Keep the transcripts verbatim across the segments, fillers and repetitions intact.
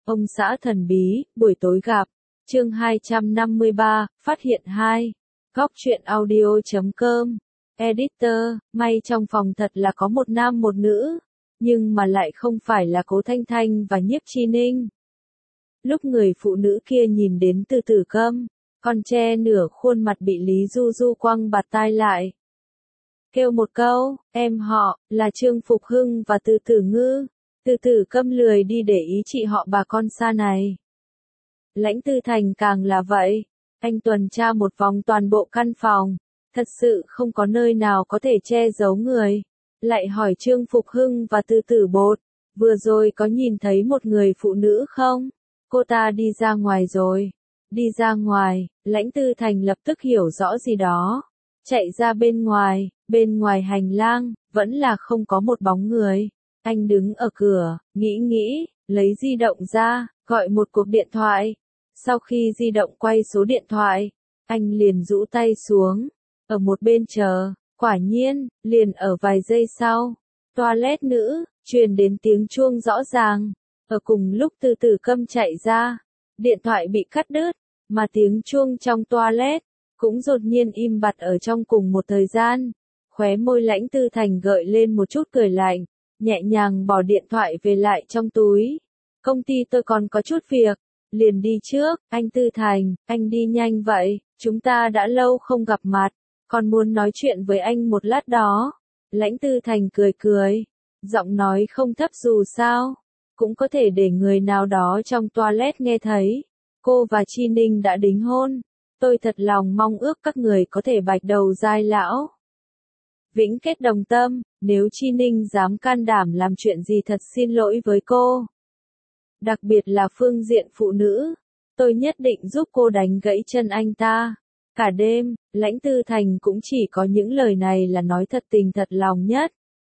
Ông xã thần bí, buổi tối gặp. Chương hai trăm năm mươi ba, phát hiện hai. Góc truyện audio chấm com. Editor, may trong phòng thật là có một nam một nữ, nhưng mà lại không phải là Cố Thanh Thanh và Nhiếp Chi Ninh. Lúc người phụ nữ kia nhìn đến Từ Tử Câm, còn che nửa khuôn mặt bị Lý Du Du quăng bạt tai lại. Kêu một câu, em họ, là Trương Phục Hưng và Từ Tử Ngư. Từ Tử Câm lười đi để ý chị họ bà con xa này. Lãnh Tư Thành càng là vậy. Anh tuần tra một vòng toàn bộ căn phòng. Thật sự không có nơi nào có thể che giấu người. Lại hỏi Trương Phục Hưng và Từ Tử Bột. Vừa rồi có nhìn thấy một người phụ nữ không? Cô ta đi ra ngoài rồi. Đi ra ngoài, Lãnh Tư Thành lập tức hiểu rõ gì đó. Chạy ra bên ngoài, bên ngoài hành lang, vẫn là không có một bóng người. Anh đứng ở cửa, nghĩ nghĩ, lấy di động ra, gọi một cuộc điện thoại. Sau khi di động quay số điện thoại, anh liền rũ tay xuống, ở một bên chờ. Quả nhiên, liền ở vài giây sau, toilet nữ, truyền đến tiếng chuông rõ ràng. Ở cùng lúc Từ Tử Câm chạy ra, điện thoại bị cắt đứt, mà tiếng chuông trong toilet cũng đột nhiên im bặt ở trong cùng một thời gian. Khóe môi Lãnh Tư Thành gợi lên một chút cười lạnh, nhẹ nhàng bỏ điện thoại về lại trong túi. Công ty tôi còn có chút việc, liền đi trước. Anh Tư Thành, anh đi nhanh vậy, chúng ta đã lâu không gặp mặt, còn muốn nói chuyện với anh một lát đó. Lãnh Tư Thành cười cười, giọng nói không thấp dù sao, cũng có thể để người nào đó trong toilet nghe thấy. Cô và Chi Ninh đã đính hôn, tôi thật lòng mong ước các người có thể bạch đầu giai lão. Vĩnh kết đồng tâm, nếu Chi Ninh dám can đảm làm chuyện gì thật xin lỗi với cô. Đặc biệt là phương diện phụ nữ, tôi nhất định giúp cô đánh gãy chân anh ta. Cả đêm, Lãnh Tư Thành cũng chỉ có những lời này là nói thật tình thật lòng nhất.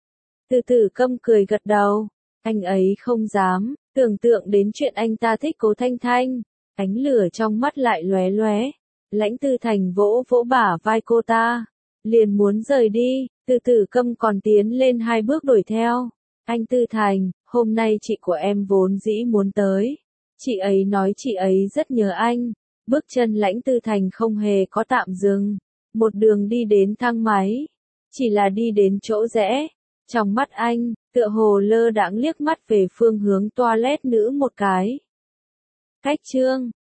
Từ Tử Câm cười gật đầu, anh ấy không dám, tưởng tượng đến chuyện anh ta thích Cố Thanh Thanh, ánh lửa trong mắt lại lóe lóe. Lãnh Tư Thành vỗ vỗ bả vai cô ta, liền muốn rời đi. Từ Tử Câm còn tiến lên hai bước đuổi theo. Anh Tư Thành, hôm nay chị của em vốn dĩ muốn tới. Chị ấy nói chị ấy rất nhớ anh. Bước chân Lãnh Tư Thành không hề có tạm dừng. Một đường đi đến thang máy. Chỉ là đi đến chỗ rẽ. Trong mắt anh, tựa hồ lơ đãng liếc mắt về phương hướng toilet nữ một cái. Cách chương